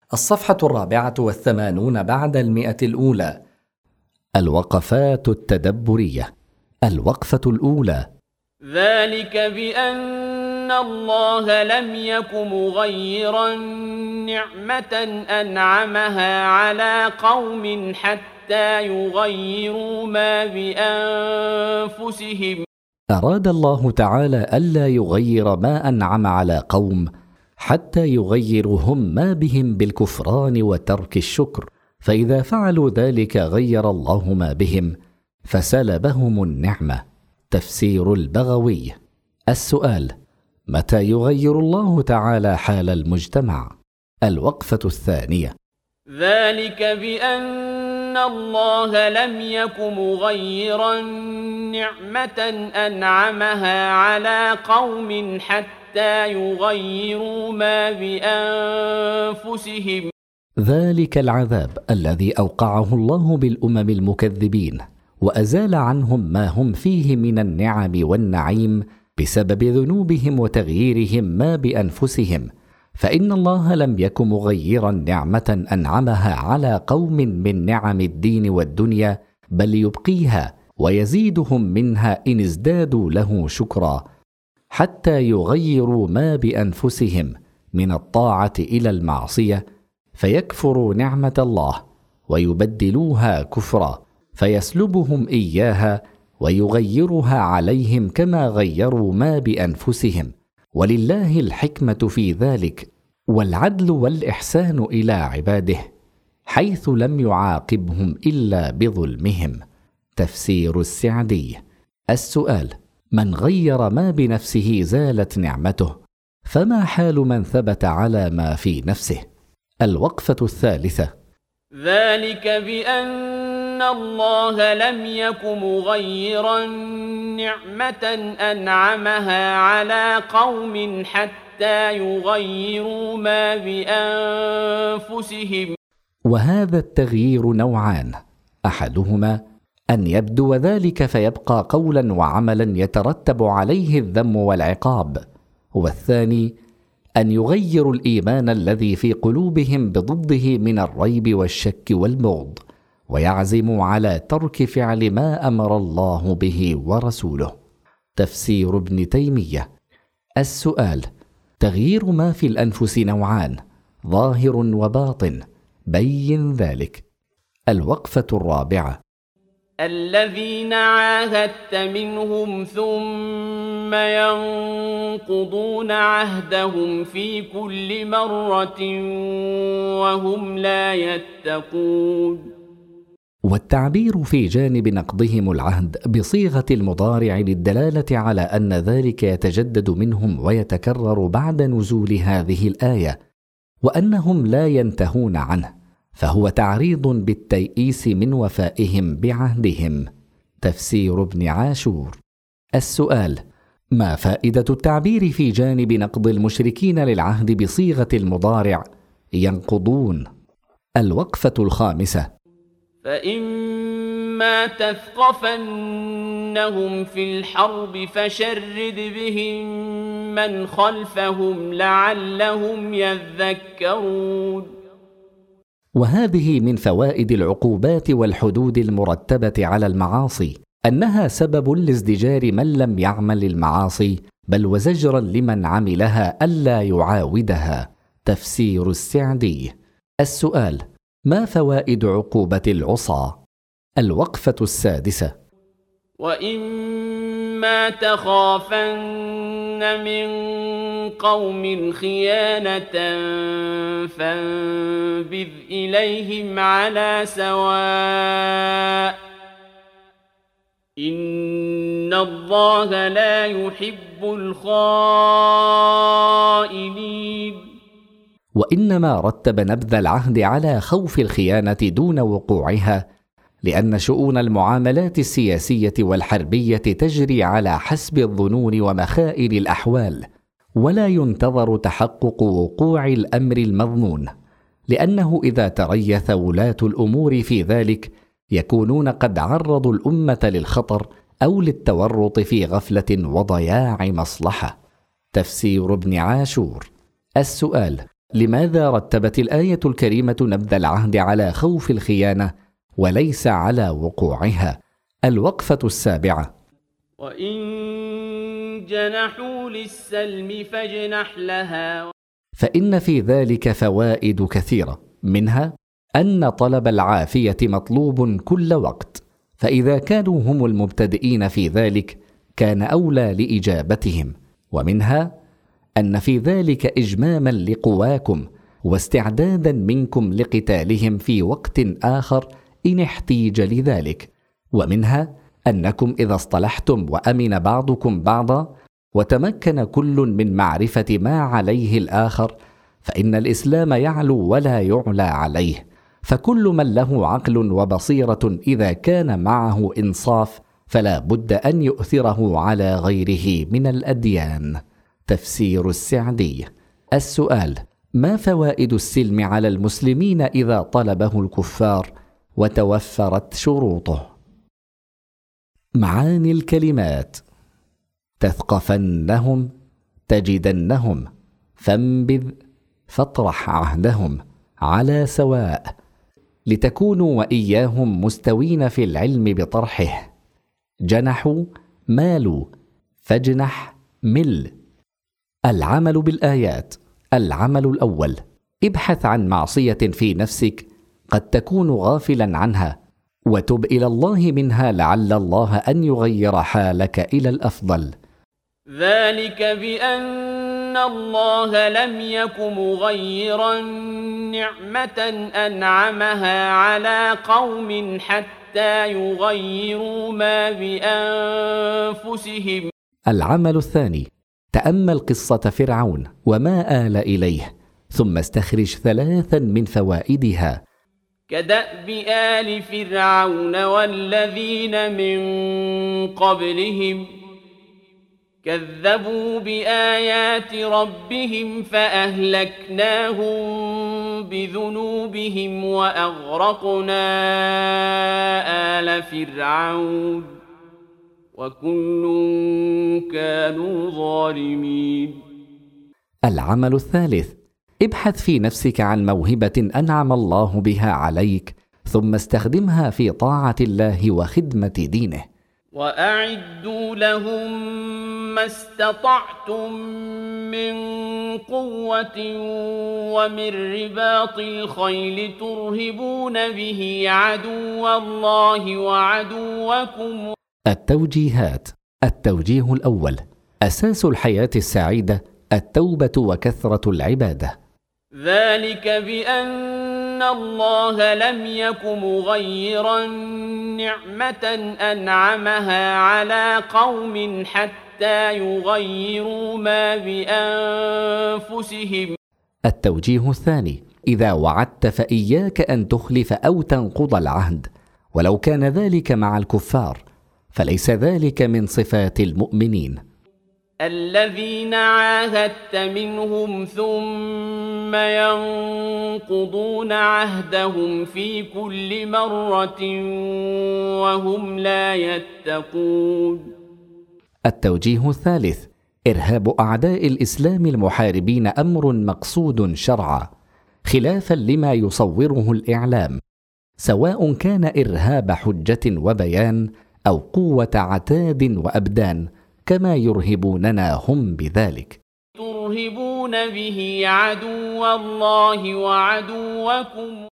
الصفحة 84 بعد 100. الوقفات التدبرية. الوقفة الأولى: ذلك بأن الله لم يك مغيرا نعمة أنعمها على قوم حتى يغيروا ما بأنفسهم. أراد الله تعالى ألا يغير ما أنعم على قوم حتى يغيروا هم ما بهم بالكفران وترك الشكر، فإذا فعلوا ذلك غير الله ما بهم فسلبهم النعمة. تفسير البغوي. السؤال: متى يغير الله تعالى حال المجتمع؟ الوقفة الثانية: ذلك بأن الله لم يك مغيرا نعمة أنعمها على قوم حتى يغيروا ما بأنفسهم. ذلك العذاب الذي أوقعه الله بالأمم المكذبين وأزال عنهم ما هم فيه من النعم والنعيم بسبب ذنوبهم وتغييرهم ما بأنفسهم، فإن الله لم يك مغيرا نعمة أنعمها على قوم من نعم الدين والدنيا، بل يبقيها ويزيدهم منها إن ازدادوا له شكرا، حتى يغيروا ما بأنفسهم من الطاعة إلى المعصية، فيكفروا نعمة الله ويبدلوها كفرا، فيسلبهم إياها ويغيرها عليهم كما غيروا ما بأنفسهم. ولله الحكمة في ذلك والعدل والإحسان إلى عباده، حيث لم يعاقبهم إلا بظلمهم. تفسير السعدي. السؤال: من غير ما بنفسه زالت نعمته، فما حال من ثبت على ما في نفسه؟ الوقفة الثالثة: ذلك بأن الله لم يك مغيرا نعمة أنعمها على قوم حتى يغيروا ما بأنفسهم. وهذا التغيير نوعان: أحدهما أن يبدو ذلك فيبقى قولا وعملا يترتب عليه الذم والعقاب، والثاني أن يغيروا الإيمان الذي في قلوبهم بضده من الريب والشك والبغض، ويعزموا على ترك فعل ما أمر الله به ورسوله. تفسير ابن تيمية. السؤال: تغيير ما في الأنفس نوعان: ظاهر وباطن، بين ذلك. الوقفة الرابعة: الذين عاهدت منهم ثم ينقضون عهدهم في كل مرة وهم لا يتقون. والتعبير في جانب نقضهم العهد بصيغة المضارع للدلالة على أن ذلك يتجدد منهم ويتكرر بعد نزول هذه الآية، وأنهم لا ينتهون عنه، فهو تعريض بالتيئيس من وفائهم بعهدهم. تفسير ابن عاشور. السؤال: ما فائدة التعبير في جانب نقض المشركين للعهد بصيغة المضارع ينقضون؟ الوقفة الخامسة: فإما تثقفنهم في الحرب فشرد بهم من خلفهم لعلهم يذكرون. وهذه من فوائد العقوبات والحدود المرتبة على المعاصي، أنها سبب لازدجار من لم يعمل المعاصي، بل وزجرا لمن عملها ألا يعاودها. تفسير السعدي. السؤال: ما فوائد عقوبة العصاة؟ الوقفة السادسة: وإما تخافن من قوم خيانة فانبذ إليهم على سواء إن الله لا يحب الخائنين. وإنما رتب نبذ العهد على خوف الخيانة دون وقوعها، لأن شؤون المعاملات السياسية والحربية تجري على حسب الظنون ومخائل الأحوال، ولا ينتظر تحقق وقوع الأمر المظنون، لأنه إذا تريث ولاة الأمور في ذلك يكونون قد عرضوا الأمة للخطر أو للتورط في غفلة وضياع مصلحة. تفسير ابن عاشور. السؤال: لماذا رتبت الآية الكريمة نبذ العهد على خوف الخيانة وليس على وقوعها؟ الوقفة السابعة: وإن جنحوا للسلم فاجنح لها. فإن في ذلك فوائد كثيرة، منها أن طلب العافية مطلوب كل وقت، فإذا كانوا هم المبتدئين في ذلك كان أولى لإجابتهم، ومنها أن في ذلك إجماما لقواكم واستعدادا منكم لقتالهم في وقت آخر إن احتيج لذلك، ومنها أنكم إذا اصطلحتم وأمن بعضكم بعضا وتمكن كل من معرفة ما عليه الآخر فإن الإسلام يعلو ولا يعلى عليه، فكل من له عقل وبصيرة إذا كان معه إنصاف فلا بد أن يؤثره على غيره من الأديان. تفسير السعدي. السؤال: ما فوائد السلم على المسلمين إذا طلبه الكفار وتوفرت شروطه؟ معاني الكلمات: تثقفنهم، تجدنهم، فانبذ، فاطرح عهدهم، على سواء، لتكونوا وإياهم مستوين في العلم بطرحه، جنحوا، مالوا، فاجنح، مل. العمل بالآيات. العمل الأول: ابحث عن معصية في نفسك قد تكون غافلا عنها وتب إلى الله منها لعل الله أن يغير حالك إلى الأفضل. ذلك بأن الله لم يك مغيرا نعمة أنعمها على قوم حتى يغيروا ما بأنفسهم. العمل الثاني: تأمل قصة فرعون وما آل إليه ثم استخرج 3 من فوائدها. كدأب آل فرعون والذين من قبلهم كذبوا بآيات ربهم فأهلكناهم بذنوبهم وأغرقنا آل فرعون وكل كانوا ظالمين. العمل الثالث: ابحث في نفسك عن موهبة أنعم الله بها عليك ثم استخدمها في طاعة الله وخدمة دينه. وأعدوا لهم ما استطعتم من قوة ومن رباط الخيل ترهبون به عدو الله وعدوكم. التوجيهات. التوجيه الأول: أساس الحياة السعيدة التوبة وكثرة العبادة. ذلك بأن الله لم يك مغيرا نعمة أنعمها على قوم حتى يغيروا ما بأنفسهم. التوجيه الثاني: إذا وعدت فإياك أن تخلف أو تنقض العهد، ولو كان ذلك مع الكفار، فليس ذلك من صفات المؤمنين. الذين عاهدت منهم ثم ينقضون عهدهم في كل مرة وهم لا يتقون. التوجيه الثالث: إرهاب أعداء الإسلام المحاربين أمر مقصود شرعا، خلافا لما يصوره الإعلام، سواء كان إرهاب حجة وبيان أو قوة عتاد وأبدان، كما يرهبوننا هم بذلك. ترهبون به عدو الله وعدوكم.